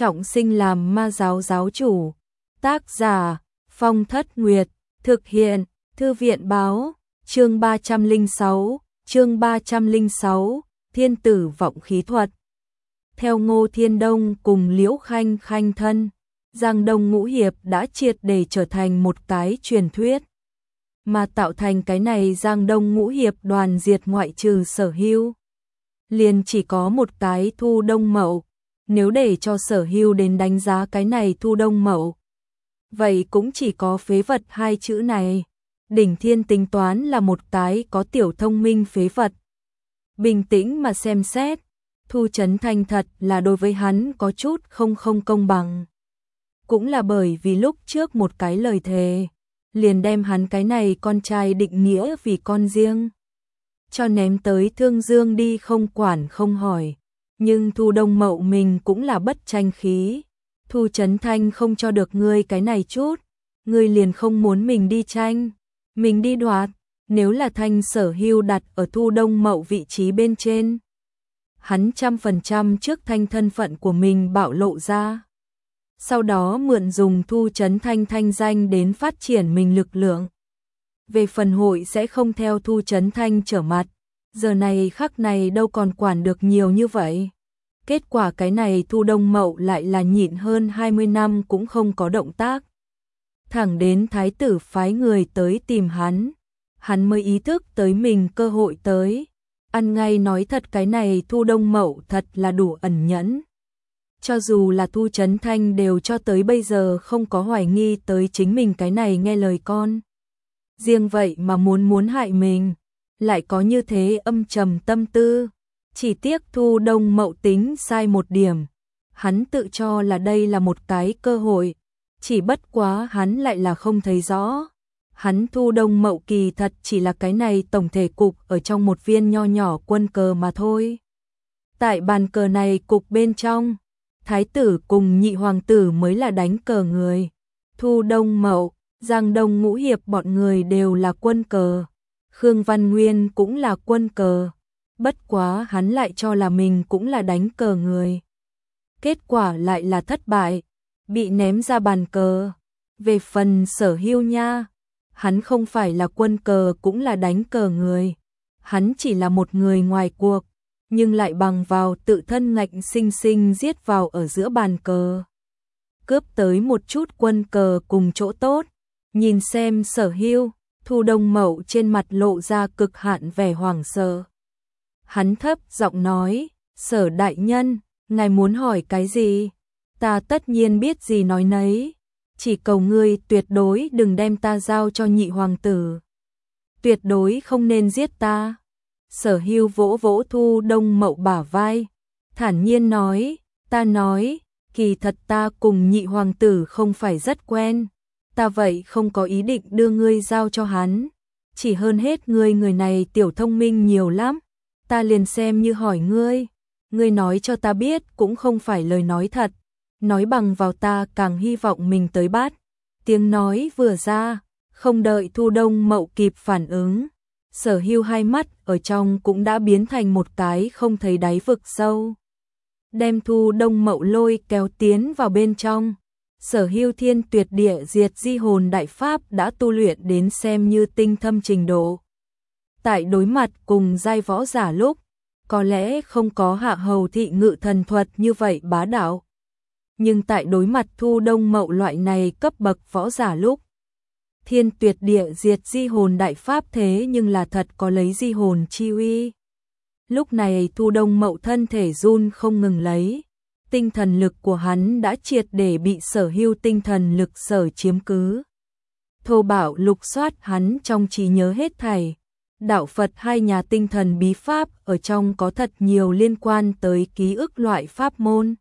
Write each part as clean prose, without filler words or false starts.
trọng sinh làm ma giáo giáo chủ. Tác giả Phong Thất Nguyệt, thực hiện Thư viện báo, chương 306, Thiên tử vọng khí thuật. Theo Ngô Thiên Đông cùng Liễu Khanh Khanh thân, Giang Đông Ngũ Hiệp đã triệt để trở thành một cái truyền thuyết. Mà tạo thành cái này Giang Đông Ngũ Hiệp đoàn diệt ngoại trừ Sở Hưu, liền chỉ có một cái Thu Đông Mậu. Nếu để cho Sở Hưu đến đánh giá cái này Thu Đông Mậu, vậy cũng chỉ có phế vật hai chữ này. Đỉnh Thiên tính toán là một cái có tiểu thông minh phế vật. Bình tĩnh mà xem xét, Thu Chấn Thanh thật là đối với hắn có chút không công bằng. Cũng là bởi vì lúc trước một cái lời thề, liền đem hắn cái này con trai định nghĩa vì con riêng, cho ném tới Thương Dương đi không quản không hỏi. Nhưng Thu Đông Mậu mình cũng là bất tranh khí. Thu Chấn Thanh không cho được ngươi cái này chút, ngươi liền không muốn mình đi tranh, mình đi đoạt. Nếu là Thanh Sở Hưu đặt ở Thu Đông Mậu vị trí bên trên, hắn 100% trước Thanh thân phận của mình bạo lộ ra. Sau đó mượn dùng Thu Chấn Thanh thanh danh đến phát triển mình lực lượng. Về phần hội sẽ không theo Thu Chấn Thanh trở mặt, giờ này khắc này đâu còn quản được nhiều như vậy. Kết quả cái này Thu Đông Mậu lại là nhịn hơn 20 năm cũng không có động tác. Thẳng đến thái tử phái người tới tìm hắn mới ý thức tới mình cơ hội tới. Ăn ngay nói thật cái này Thu Đông Mậu thật là đủ ẩn nhẫn. Cho dù là Thu Chấn Thanh đều cho tới bây giờ không có hoài nghi tới chính mình cái này nghe lời con. Riêng vậy mà muốn hại mình, lại có như thế âm trầm tâm tư. Chỉ tiếc Thu Đông Mậu tính sai một điểm, hắn tự cho là đây là một cái cơ hội, chỉ bất quá hắn lại là không thấy rõ. Hắn Thu Đông Mậu kỳ thật chỉ là cái này tổng thể cục ở trong một viên nho nhỏ quân cờ mà thôi. Tại bàn cờ này cục bên trong, thái tử cùng nhị hoàng tử mới là đánh cờ người. Thu Đông Mậu, Giang Đông Ngũ Hiệp bọn người đều là quân cờ. Khương Văn Nguyên cũng là quân cờ. Bất quá hắn lại cho là mình cũng là đánh cờ người. Kết quả lại là thất bại, bị ném ra bàn cờ. Về phần Sở Hưu nha, hắn không phải là quân cờ cũng là đánh cờ người. Hắn chỉ là một người ngoài cuộc, nhưng lại bằng vào tự thân ngạnh sinh sinh giết vào ở giữa bàn cờ. Cướp tới một chút quân cờ cùng chỗ tốt. Nhìn xem Sở Hưu, Thu Đông Mậu trên mặt lộ ra cực hạn vẻ hoảng sợ. Hắn thấp giọng nói, Sở đại nhân, ngài muốn hỏi cái gì? Ta tất nhiên biết gì nói nấy. Chỉ cầu ngươi tuyệt đối đừng đem ta giao cho nhị hoàng tử. Tuyệt đối không nên giết ta. Sở Hưu vỗ vỗ Thu Đông Mậu bả vai, thản nhiên nói, ta nói, kỳ thật ta cùng nhị hoàng tử không phải rất quen. Ta vậy không có ý định đưa ngươi giao cho hắn. Chỉ hơn hết ngươi người này tiểu thông minh nhiều lắm. Ta liền xem như hỏi ngươi. Ngươi nói cho ta biết cũng không phải lời nói thật. Nói bằng vào ta càng hy vọng mình tới bắt. Tiếng nói vừa ra, không đợi Thu Đông Mậu kịp phản ứng. Sở Hưu hai mắt ở trong cũng đã biến thành một cái không thấy đáy vực sâu. Đem Thu Đông Mậu lôi kéo tiến vào bên trong. Sở Hưu Thiên Tuyệt Địa Diệt Di Hồn Đại Pháp đã tu luyện đến xem như tinh thâm trình độ. Tại đối mặt cùng giai võ giả lúc, có lẽ không có Hạ Hầu Thị Ngự Thần Thuật như vậy bá đạo. Nhưng tại đối mặt Thu Đông Mậu loại này cấp bậc võ giả lúc, Thiên Tuyệt Địa Diệt Di Hồn Đại Pháp thế nhưng là thật có lấy di hồn chi uy. Lúc này Thu Đông Mậu thân thể run không ngừng lấy. Tinh thần lực của hắn đã triệt để bị Sở Hưu tinh thần lực sở chiếm cứ. Thô bạo lục soát hắn trong trí nhớ hết thảy. Đạo Phật hai nhà tinh thần bí pháp ở trong có thật nhiều liên quan tới ký ức loại pháp môn.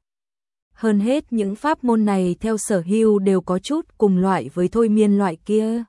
Hơn hết những pháp môn này theo Sở Hưu đều có chút cùng loại với thôi miên loại kia.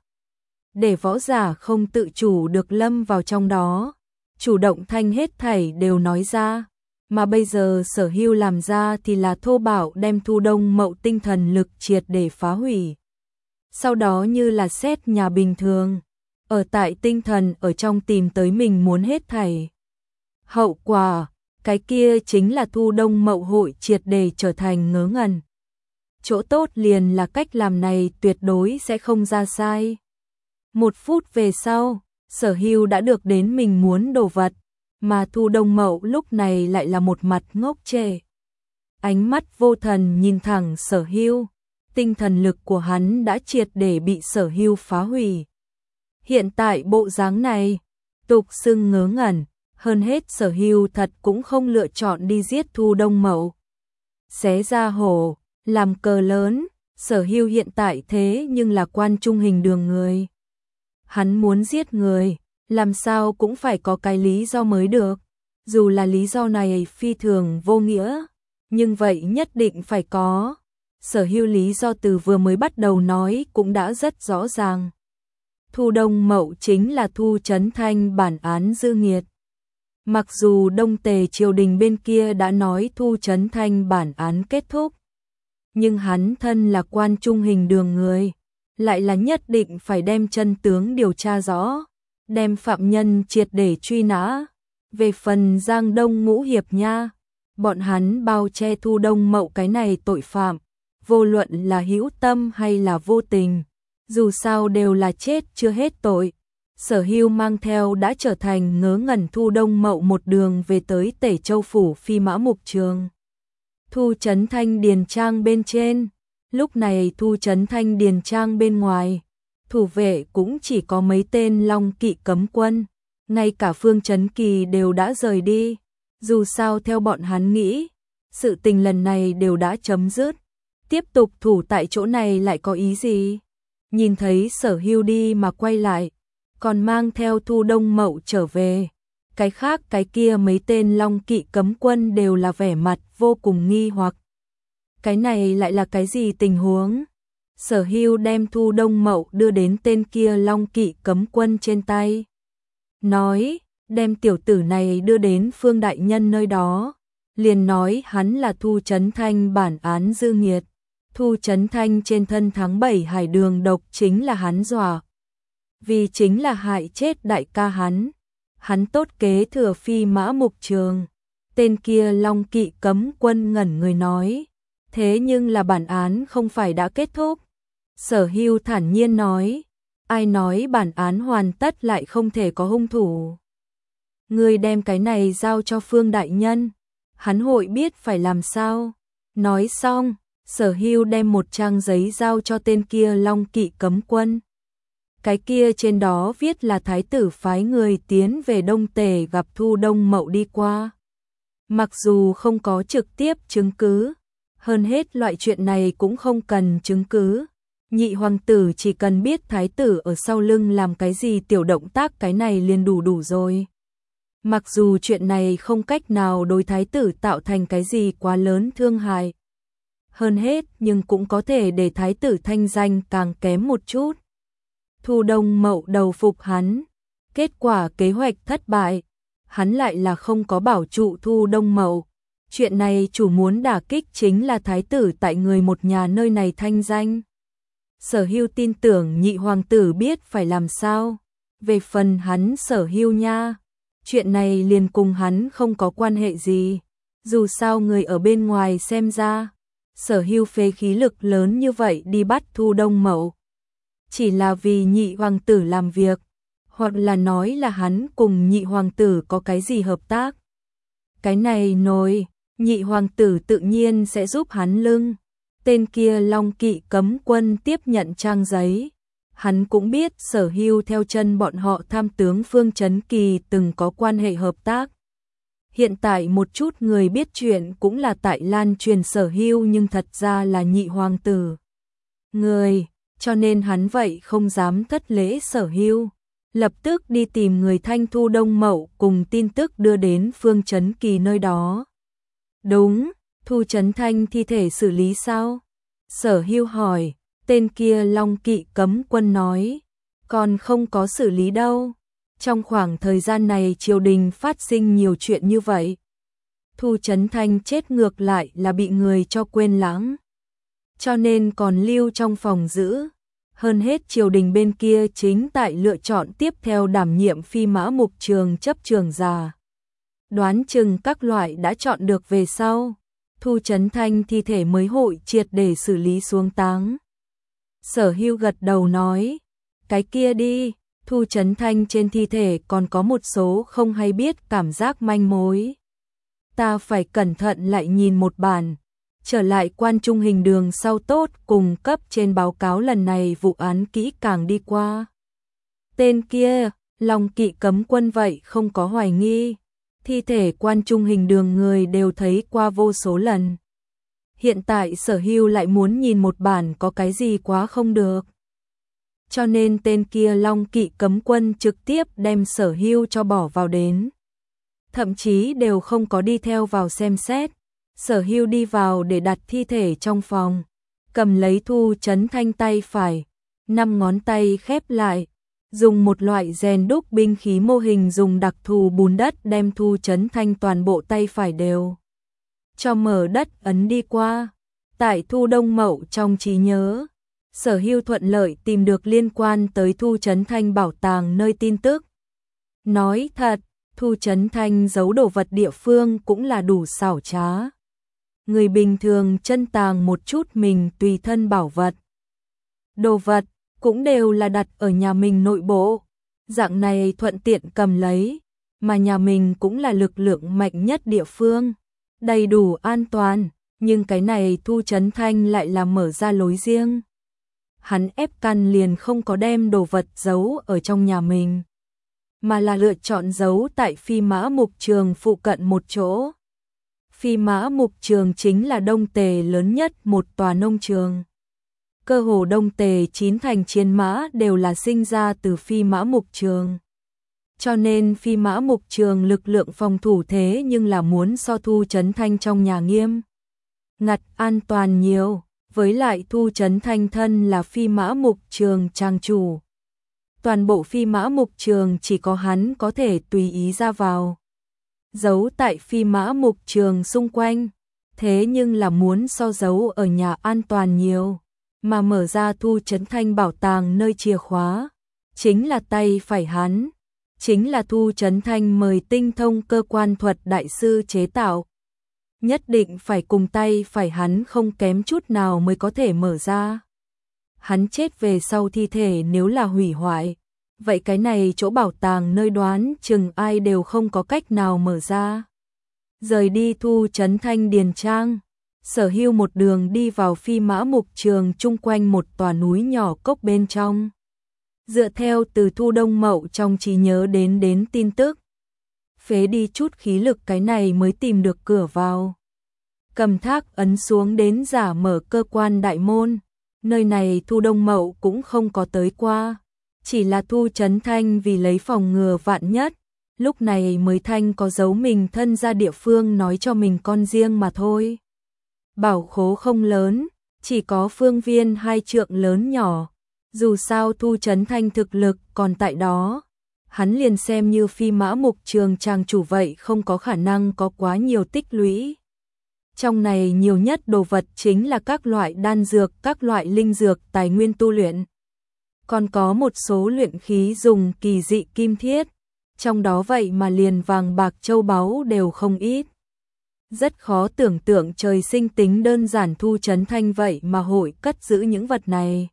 Để võ giả không tự chủ được lâm vào trong đó, chủ động thanh hết thảy đều nói ra. Mà bây giờ Sở Hưu làm ra thì là thô bạo đem Thu Đông Mậu tinh thần lực triệt để phá hủy. Sau đó như là xét nhà bình thường, ở tại tinh thần ở trong tìm tới mình muốn hết thảy. Hậu quả, cái kia chính là Thu Đông Mậu hội triệt để trở thành ngớ ngẩn. Chỗ tốt liền là cách làm này tuyệt đối sẽ không ra sai. 1 phút về sau, Sở Hưu đã được đến mình muốn đồ vật, mà Thu Đông Mậu lúc này lại là một mặt ngốc trệ. Ánh mắt vô thần nhìn thẳng Sở Hưu, tinh thần lực của hắn đã triệt để bị Sở Hưu phá hủy. Hiện tại bộ dáng này, tục xưng ngớ ngẩn, hơn hết Sở Hưu thật cũng không lựa chọn đi giết Thu Đông Mậu. Xé ra hổ, làm cờ lớn, Sở Hưu hiện tại thế nhưng là quan trung hình đường người. Hắn muốn giết người, làm sao cũng phải có cái lý do mới được. Dù là lý do này phi thường vô nghĩa, nhưng vậy nhất định phải có. Sở Hưu lý do từ vừa mới bắt đầu nói cũng đã rất rõ ràng. Thu Đông Mậu chính là Thu Chấn Thanh bản án dư nghiệt. Mặc dù Đông Tề triều đình bên kia đã nói Thu Chấn Thanh bản án kết thúc, nhưng hắn thân là quan trung hình đường người, lại là nhất định phải đem chân tướng điều tra rõ, đem phạm nhân triệt để truy nã. Về phần Giang Đông Ngũ Hiệp nha, bọn hắn bao che Thu Đông Mậu cái này tội phạm, vô luận là hữu tâm hay là vô tình, dù sao đều là chết chưa hết tội. Sở Hưu mang theo đã trở thành ngớ ngẩn Thu Đông Mậu một đường về tới Tể Châu phủ Phi Mã Mục Trường. Thu Chấn Thanh điền trang bên trên, lúc này Thu Chấn Thanh điền trang bên ngoài, thủ vệ cũng chỉ có mấy tên Long Kỵ cấm quân, ngay cả Phương Chấn Kỳ đều đã rời đi. Dù sao theo bọn hắn nghĩ, sự tình lần này đều đã chấm dứt, tiếp tục thủ tại chỗ này lại có ý gì? Nhìn thấy Sở Hưu đi mà quay lại, còn mang theo Thu Đông Mậu trở về. Cái khác cái kia mấy tên Long Kỵ cấm quân đều là vẻ mặt vô cùng nghi hoặc. Cái này lại là cái gì tình huống? Sở Hưu đem Thu Đông Mậu đưa đến tên kia Long Kỵ cấm quân trên tay. Nói, đem tiểu tử này đưa đến Phương đại nhân nơi đó. Liền nói hắn là Thu Chấn Thanh bản án dư nghiệt. Thu Chấn Thanh trên thân tháng 7 hải đường độc chính là hắn dọa. Vì chính là hại chết đại ca hắn. Hắn tốt kế thừa Phi Mã Mục Trường. Tên kia Long Kỵ cấm quân ngẩn người nói. Thế nhưng là bản án không phải đã kết thúc. Sở Hưu thản nhiên nói. Ai nói bản án hoàn tất lại không thể có hung thủ. Ngươi đem cái này giao cho Phương đại nhân. Hắn hội biết phải làm sao. Nói xong, Sở Hưu đem một trang giấy giao cho tên kia Long Kỵ cấm quân. Cái kia trên đó viết là thái tử phái người tiến về Đông Tề gặp Thu Đông Mậu đi qua. Mặc dù không có trực tiếp chứng cứ, hơn hết loại chuyện này cũng không cần chứng cứ. Nhị hoàng tử chỉ cần biết thái tử ở sau lưng làm cái gì tiểu động tác cái này liền đủ rồi. Mặc dù chuyện này không cách nào đối thái tử tạo thành cái gì quá lớn thương hại. Hơn hết nhưng cũng có thể để thái tử thanh danh càng kém một chút. Thu Đông Mậu đầu phục hắn, kết quả kế hoạch thất bại, hắn lại là không có bảo trụ Thu Đông Mậu. Chuyện này chủ muốn đả kích chính là thái tử tại người một nhà nơi này thanh danh. Sở Hưu tin tưởng nhị hoàng tử biết phải làm sao. Về phần hắn Sở Hưu nha, chuyện này liền cùng hắn không có quan hệ gì. Dù sao người ở bên ngoài xem ra, Sở Hưu phế khí lực lớn như vậy đi bắt Thu Đông Mậu. Chỉ là vì nhị hoàng tử làm việc, hoặc là nói là hắn cùng nhị hoàng tử có cái gì hợp tác. Cái này nổi, nhị hoàng tử tự nhiên sẽ giúp hắn lưng. Tên kia Long Kỵ cấm quân tiếp nhận trang giấy. Hắn cũng biết Sở Hưu theo chân bọn họ tham tướng Phương Chấn Kỳ từng có quan hệ hợp tác. Hiện tại một chút người biết chuyện cũng là tại lan truyền Sở Hưu nhưng thật ra là nhị hoàng tử. Người, cho nên hắn vậy không dám thất lễ Sở Hưu. Lập tức đi tìm người thanh Thu Đông Mậu cùng tin tức đưa đến Phương Chấn Kỳ nơi đó. Đúng, Thu Chấn Thanh thi thể xử lý sao? Sở Hưu hỏi, tên kia Long Kỵ cấm quân nói, còn không có xử lý đâu. Trong khoảng thời gian này triều đình phát sinh nhiều chuyện như vậy. Thu Chấn Thanh chết ngược lại là bị người cho quên lãng. Cho nên còn lưu trong phòng giữ. Hơn hết triều đình bên kia chính tại lựa chọn tiếp theo đảm nhiệm Phi Mã Mục Trường chấp trường giả. đoán chừng các loại đã chọn được về sau, Thu Chấn Thanh thi thể mới hội triệt để xử lý xuống táng. Sở Hưu gật đầu nói, cái kia đi, Thu Chấn Thanh trên thi thể còn có một số không hay biết cảm giác manh mối. Ta phải cẩn thận lại nhìn một bản, trở lại Quan Trung Hình Đường sau tốt cùng cấp trên báo cáo lần này vụ án kỹ càng đi qua. Tên kia, Long Kỵ cấm quân vậy không có hoài nghi, thi thể Quan Trung Hình Đường người đều thấy qua vô số lần. Hiện tại Sở Hưu lại muốn nhìn một bản có cái gì quá không được. Cho nên tên kia Long Kỵ cấm quân trực tiếp đem Sở Hưu cho bỏ vào đến. Thậm chí đều không có đi theo vào xem xét. Sở Hưu đi vào để đặt thi thể trong phòng, cầm lấy Thu Chấn Thanh tay phải, 5 ngón tay khép lại, dùng một loại rèn đúc binh khí mô hình dùng đặc thù bùn đất đem Thu Chấn Thanh toàn bộ tay phải đều cho mở đất ấn đi qua. Tại Thu Đông Mậu trong trí nhớ, Sở Hưu thuận lợi tìm được liên quan tới Thu Chấn Thanh bảo tàng nơi tin tức. Nói thật, Thu Chấn Thanh giấu đồ vật địa phương cũng là đủ xảo trá. Người bình thường chân tàng một chút mình tùy thân bảo vật. Đồ vật cũng đều là đặt ở nhà mình nội bộ, dạng này thuận tiện cầm lấy, mà nhà mình cũng là lực lượng mạnh nhất địa phương, đầy đủ an toàn, nhưng cái này Thu Chấn Thanh lại là mở ra lối riêng. Hắn ép căn liền không có đem đồ vật giấu ở trong nhà mình, mà là lựa chọn giấu tại Phi Mã Mục Trường phụ cận một chỗ. Phi Mã Mục Trường chính là Đông Tề lớn nhất một tòa nông trường. Cơ hồ Đông Tề 9 thành chiến mã đều là sinh ra từ Phi Mã Mục Trường. Cho nên Phi Mã Mục Trường lực lượng phòng thủ thế nhưng là muốn so Thu Chấn Thanh trong nhà nghiêm ngặt an toàn nhiều, với lại Thu Chấn Thanh thân là Phi Mã Mục Trường trang chủ. Toàn bộ Phi Mã Mục Trường chỉ có hắn có thể tùy ý ra vào. Giấu tại Phi Mã Mục Trường xung quanh, thế nhưng là muốn so giấu ở nhà an toàn nhiều, mà mở ra Thu Chấn Thanh bảo tàng nơi chìa khóa, chính là tay phải hắn, chính là Thu Chấn Thanh mời tinh thông cơ quan thuật đại sư chế tạo. Nhất định phải cùng tay phải hắn không kém chút nào mới có thể mở ra. Hắn chết về sau thi thể nếu là hủy hoại, vậy cái này chỗ bảo tàng nơi đoán chừng ai đều không có cách nào mở ra. Rời đi Thu Chấn Thanh điền trang, Sở Hưu một đường đi vào Phi Mã Mục Trường chung quanh một tòa núi nhỏ cốc bên trong. Dựa theo từ Thu Đông Mậu trong trí nhớ đến tin tức, phế đi chút khí lực cái này mới tìm được cửa vào. Cầm thác ấn xuống đến giả mở cơ quan đại môn, nơi này Thu Đông Mậu cũng không có tới qua. Chỉ là Thu Chấn Thanh vì lấy phòng ngừa vạn nhất, lúc này mới thanh có giấu mình thân ra địa phương nói cho mình con riêng mà thôi. Bảo khố không lớn, chỉ có phương viên 2 trượng lớn nhỏ, dù sao Thu Chấn Thanh thực lực còn tại đó, hắn liền xem như Phi Mã Mục Trường trang chủ vậy không có khả năng có quá nhiều tích lũy. Trong này nhiều nhất đồ vật chính là các loại đan dược, các loại linh dược, tài nguyên tu luyện. Còn có một số luyện khí dùng kỳ dị kim thiết, trong đó vậy mà liền vàng bạc châu báu đều không ít. Rất khó tưởng tượng trời sinh tính đơn giản Thu Chấn Thanh vậy mà hội cất giữ những vật này.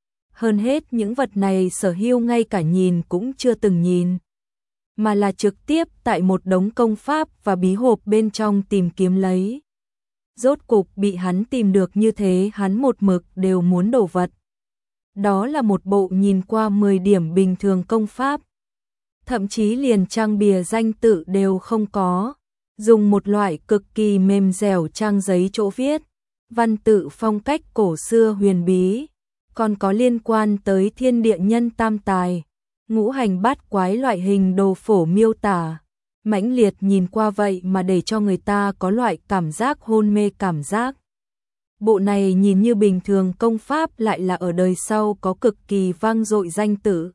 Hơn hết những vật này Sở Hưu ngay cả nhìn cũng chưa từng nhìn, mà là trực tiếp tại một đống công pháp và bí hộp bên trong tìm kiếm lấy. Rốt cục bị hắn tìm được như thế, hắn một mực đều muốn đổ vật. Đó là một bộ nhìn qua 10 điểm bình thường công pháp, thậm chí liền trang bìa danh tự đều không có, dùng một loại cực kỳ mềm dẻo trang giấy chỗ viết, văn tự phong cách cổ xưa huyền bí, còn có liên quan tới thiên địa nhân tam tài, ngũ hành bát quái loại hình đồ phổ miêu tả, mãnh liệt nhìn qua vậy mà để cho người ta có loại cảm giác hôn mê cảm giác. Bộ này nhìn như bình thường công pháp lại là ở đời sau có cực kỳ vang dội danh tự.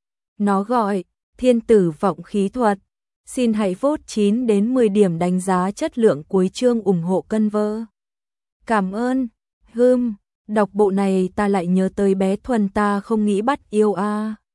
Nó gọi Thiên Tử Vọng Khí Thuật. Xin hãy vote 9 đến 10 điểm đánh giá chất lượng cuối chương ủng hộ cân vơ. Cảm ơn. Đọc bộ này ta lại nhớ tới bé Thuần ta không nghĩ bắt yêu a.